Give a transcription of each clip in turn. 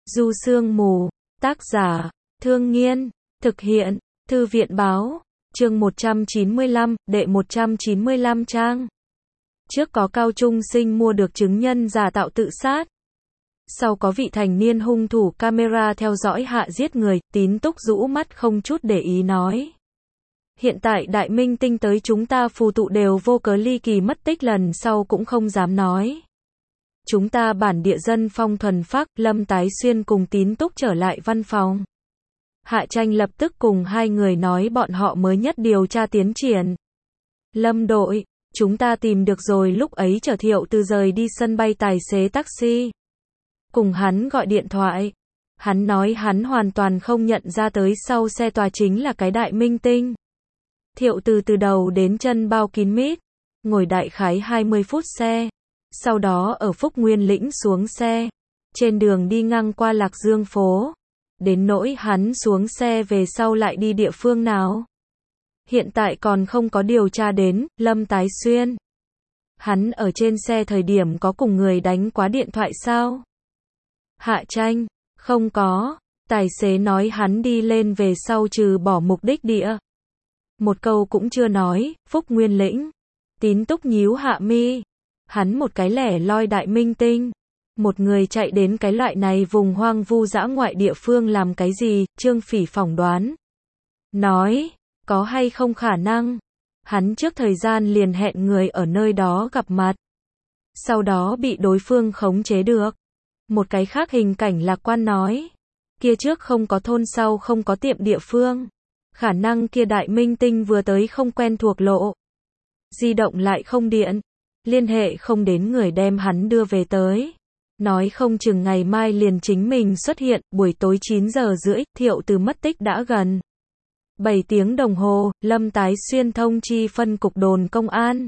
Du Sương Mù, tác giả, Thương Nghiên, thực hiện, Thư viện báo, chương 195, đệ 195 trang. Trước có cao trung sinh mua được chứng nhân giả tạo tự sát. Sau có vị thành niên hung thủ camera theo dõi hạ giết người, Tín Túc rũ mắt không chút để ý nói. Hiện tại đại minh tinh tới chúng ta phù tụ đều vô cớ ly kỳ mất tích, lần sau cũng không dám nói. Chúng ta bản địa dân phong thuần phác, Lâm Tái Xuyên cùng Tín Túc trở lại văn phòng. Hạ Tranh lập tức cùng hai người nói bọn họ mới nhất điều tra tiến triển. Lâm đội, chúng ta tìm được rồi, lúc ấy chở Thiệu Từ rời đi sân bay tài xế taxi. Cùng hắn gọi điện thoại. Hắn nói hắn hoàn toàn không nhận ra tới sau xe tòa chính là cái đại minh tinh. Thiệu Từ từ đầu đến chân bao kín mít, ngồi đại khái 20 phút xe. Sau đó ở Phúc Nguyên Lĩnh xuống xe. Trên đường đi ngang qua Lạc Dương phố. Đến nỗi hắn xuống xe về sau lại đi địa phương nào. Hiện tại còn không có điều tra đến. Lâm Tái Xuyên, hắn ở trên xe thời điểm có cùng người đánh quá điện thoại sao? Hạ Tranh, không có. Tài xế nói hắn đi lên về sau trừ bỏ mục đích địa. Một câu cũng chưa nói. Phúc Nguyên Lĩnh. Tín Túc nhíu hạ mi. Hắn một cái lẻ loi đại minh tinh. Một người chạy đến cái loại này vùng hoang vu dã ngoại địa phương làm cái gì? Trương Phỉ phỏng đoán. Nói, có hay không khả năng? Hắn trước thời gian liền hẹn người ở nơi đó gặp mặt. Sau đó bị đối phương khống chế được. Một cái khác hình cảnh lạc quan nói. Kia trước không có thôn, sau không có tiệm địa phương. Khả năng kia đại minh tinh vừa tới không quen thuộc lộ. Di động lại không điện. Liên hệ không đến người đem hắn đưa về tới. Nói không chừng ngày mai liền chính mình xuất hiện. Buổi tối 9 giờ rưỡi, Thiệu Từ mất tích đã gần 7 tiếng đồng hồ. Lâm Tái Xuyên thông chi phân cục đồn công an,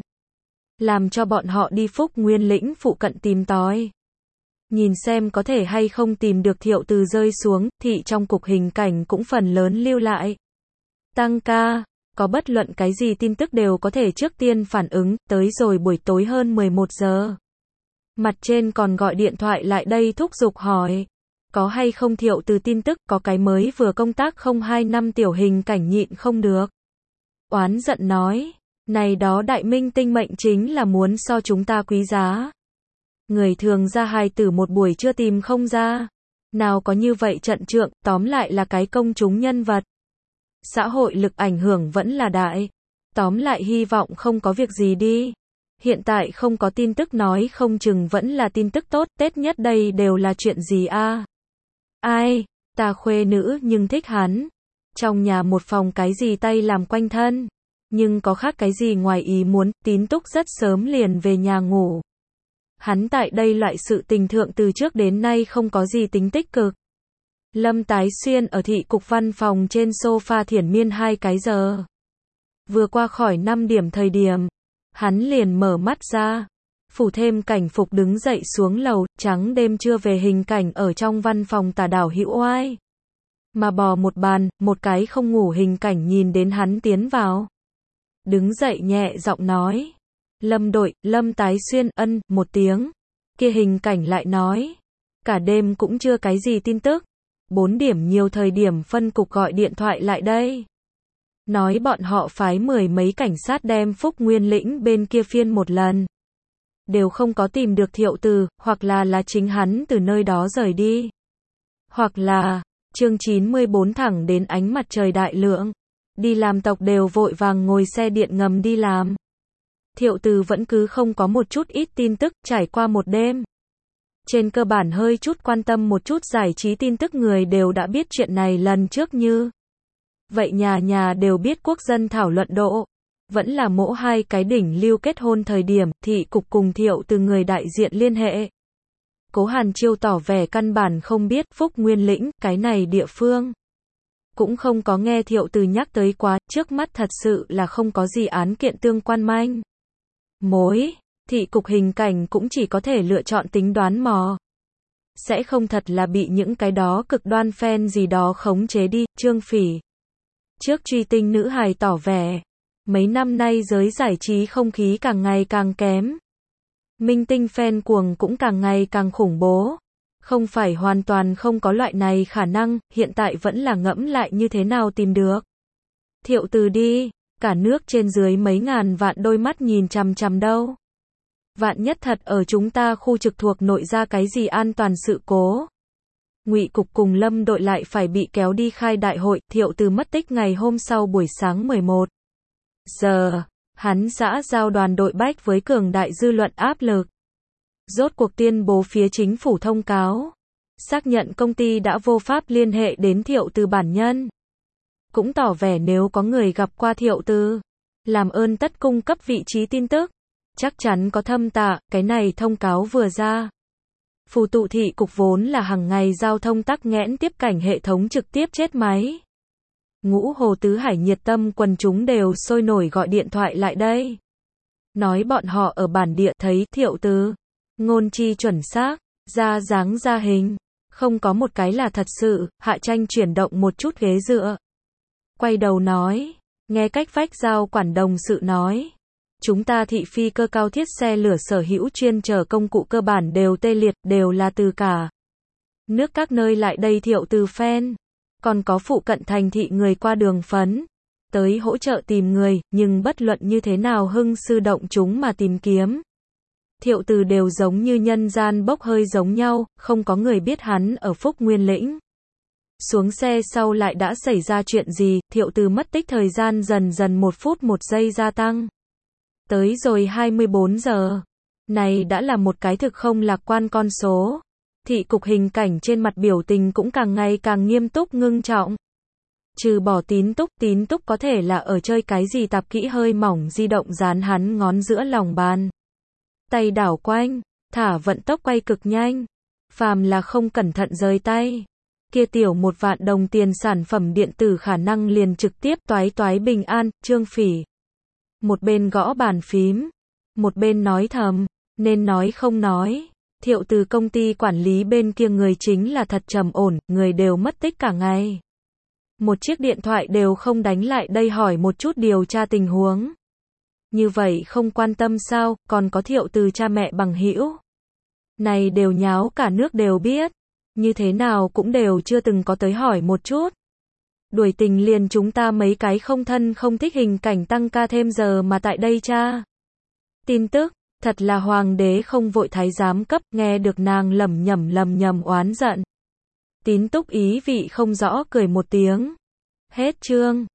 làm cho bọn họ đi Phúc Nguyên Lĩnh phụ cận tìm tòi. Nhìn xem có thể hay không tìm được Thiệu Từ rơi xuống. Thị trong cục hình cảnh cũng phần lớn lưu lại. Tăng ca, có bất luận cái gì tin tức đều có thể trước tiên phản ứng. Tới rồi buổi tối hơn 11 giờ. Mặt trên còn gọi điện thoại lại đây thúc giục hỏi. Có hay không Thiệu Từ tin tức, có cái mới vừa công tác không 2 năm tiểu hình cảnh nhịn không được. Oán giận nói. Này đó đại minh tinh mệnh chính là muốn so chúng ta quý giá. Người thường ra hài tử một buổi chưa tìm không ra. Nào có như vậy trận trượng, tóm lại là cái công chúng nhân vật. Xã hội lực ảnh hưởng vẫn là đại. Tóm lại hy vọng không có việc gì đi. Hiện tại không có tin tức nói không chừng vẫn là tin tức tốt. Tết nhất đây đều là chuyện gì a? Ai, ta khuê nữ nhưng thích hắn. Trong nhà một phòng cái gì tay làm quanh thân. Nhưng có khác cái gì ngoài ý muốn. Tín Túc rất sớm liền về nhà ngủ. Hắn tại đây loại sự tình thượng từ trước đến nay không có gì tính tích cực. Lâm Tái Xuyên ở thị cục văn phòng trên sofa thiển miên 2 cái giờ. Vừa qua khỏi 5 điểm thời điểm, hắn liền mở mắt ra. Phủ thêm cảnh phục đứng dậy xuống lầu, trắng đêm chưa về hình cảnh ở trong văn phòng tả đảo hữu oai. Mà bò một bàn, một cái không ngủ hình cảnh nhìn đến hắn tiến vào. Đứng dậy nhẹ giọng nói. Lâm đội, Lâm Tái Xuyên, ân, một tiếng. Kia hình cảnh lại nói. Cả đêm cũng chưa cái gì tin tức. 4 điểm nhiều thời điểm phân cục gọi điện thoại lại đây. Nói bọn họ phái 10 mấy cảnh sát đem Phúc Nguyên Lĩnh bên kia phiên một lần. Đều không có tìm được Thiệu Từ, hoặc là chính hắn từ nơi đó rời đi. Hoặc là, chương 94 thẳng đến ánh mặt trời đại lượng. Đi làm tộc đều vội vàng ngồi xe điện ngầm đi làm. Thiệu Từ vẫn cứ không có một chút ít tin tức, trải qua một đêm. Trên cơ bản hơi chút quan tâm một chút giải trí tin tức người đều đã biết chuyện này lần trước như. Vậy nhà nhà đều biết quốc dân thảo luận độ. Vẫn là mỗ hai cái đỉnh lưu kết hôn thời điểm, thị cục cùng Thiệu Từ người đại diện liên hệ. Cố Hàn Chiêu tỏ vẻ căn bản không biết Phúc Nguyên Lĩnh, cái này địa phương. Cũng không có nghe Thiệu Từ nhắc tới quá, trước mắt thật sự là không có gì án kiện tương quan manh mối. Thị cục hình cảnh cũng chỉ có thể lựa chọn tính đoán mò. Sẽ không thật là bị những cái đó cực đoan fan gì đó khống chế đi. Trương Phỉ, trước truy tinh nữ hài tỏ vẻ. Mấy năm nay giới giải trí không khí càng ngày càng kém. Minh tinh fan cuồng cũng càng ngày càng khủng bố. Không phải hoàn toàn không có loại này khả năng, hiện tại vẫn là ngẫm lại như thế nào tìm được. Thiệu Từ đi, cả nước trên dưới mấy ngàn vạn đôi mắt nhìn chằm chằm đâu. Vạn nhất thật ở chúng ta khu trực thuộc nội ra cái gì an toàn sự cố. Ngụy cục cùng Lâm đội lại phải bị kéo đi khai đại hội, Thiệu Từ mất tích ngày hôm sau buổi sáng 11 giờ, hắn xã giao đoàn đội bách với cường đại dư luận áp lực. Rốt cuộc tuyên bố phía chính phủ thông cáo, xác nhận công ty đã vô pháp liên hệ đến Thiệu Từ bản nhân. Cũng tỏ vẻ nếu có người gặp qua Thiệu Từ, làm ơn tất cung cấp vị trí tin tức. Chắc chắn có thâm tạ, cái này thông cáo vừa ra. Phù Tụ thị cục vốn là hàng ngày giao thông tắc nghẽn tiếp cảnh hệ thống trực tiếp chết máy. Ngũ Hồ Tứ Hải nhiệt tâm quần chúng đều sôi nổi gọi điện thoại lại đây. Nói bọn họ ở bản địa thấy Thiệu Từ, ngôn chi chuẩn xác, ra dáng ra hình, không có một cái là thật sự. Hạ Tranh chuyển động một chút ghế dựa, quay đầu nói, nghe cách vách giao quản đồng sự nói. Chúng ta thị phi cơ cao thiết xe lửa sở hữu chuyên chở công cụ cơ bản đều tê liệt, đều là từ cả nước các nơi lại đây Thiệu Từ fan. Còn có phụ cận thành thị người qua đường phấn tới hỗ trợ tìm người, nhưng bất luận như thế nào hưng sư động chúng mà tìm kiếm. Thiệu Từ đều giống như nhân gian bốc hơi giống nhau, không có người biết hắn ở Phúc Nguyên Lĩnh. Xuống xe sau lại đã xảy ra chuyện gì, Thiệu Từ mất tích thời gian dần dần 1 phút 1 giây gia tăng. Tới rồi 24 giờ. Này đã là một cái thực không lạc quan con số. Thị cục hình cảnh trên mặt biểu tình cũng càng ngày càng nghiêm túc ngưng trọng. Trừ bỏ tín túc có thể là ở chơi cái gì tạp kỹ hơi mỏng di động dán hắn ngón giữa lòng bàn. Tay đảo quanh, thả vận tốc quay cực nhanh. Phàm là không cẩn thận rời tay. Kia tiểu 1 vạn đồng tiền sản phẩm điện tử khả năng liền trực tiếp toái toái bình an, Trương Phỉ. Một bên gõ bàn phím, một bên nói thầm, nên nói không nói. Thiệu Từ công ty quản lý bên kia người chính là thật trầm ổn, người đều mất tích cả ngày. Một chiếc điện thoại đều không đánh lại đây hỏi một chút điều tra tình huống. Như vậy không quan tâm sao, còn có Thiệu Từ cha mẹ bằng hữu. Này đều nháo cả nước đều biết, như thế nào cũng đều chưa từng có tới hỏi một chút. Đuổi tình liền chúng ta mấy cái không thân không thích hình cảnh tăng ca thêm giờ mà tại đây cha. Tin tức, thật là hoàng đế không vội thái giám cấp, nghe được nàng lẩm nhẩm oán giận. Tín túc ý vị không rõ cười một tiếng. Hết chương.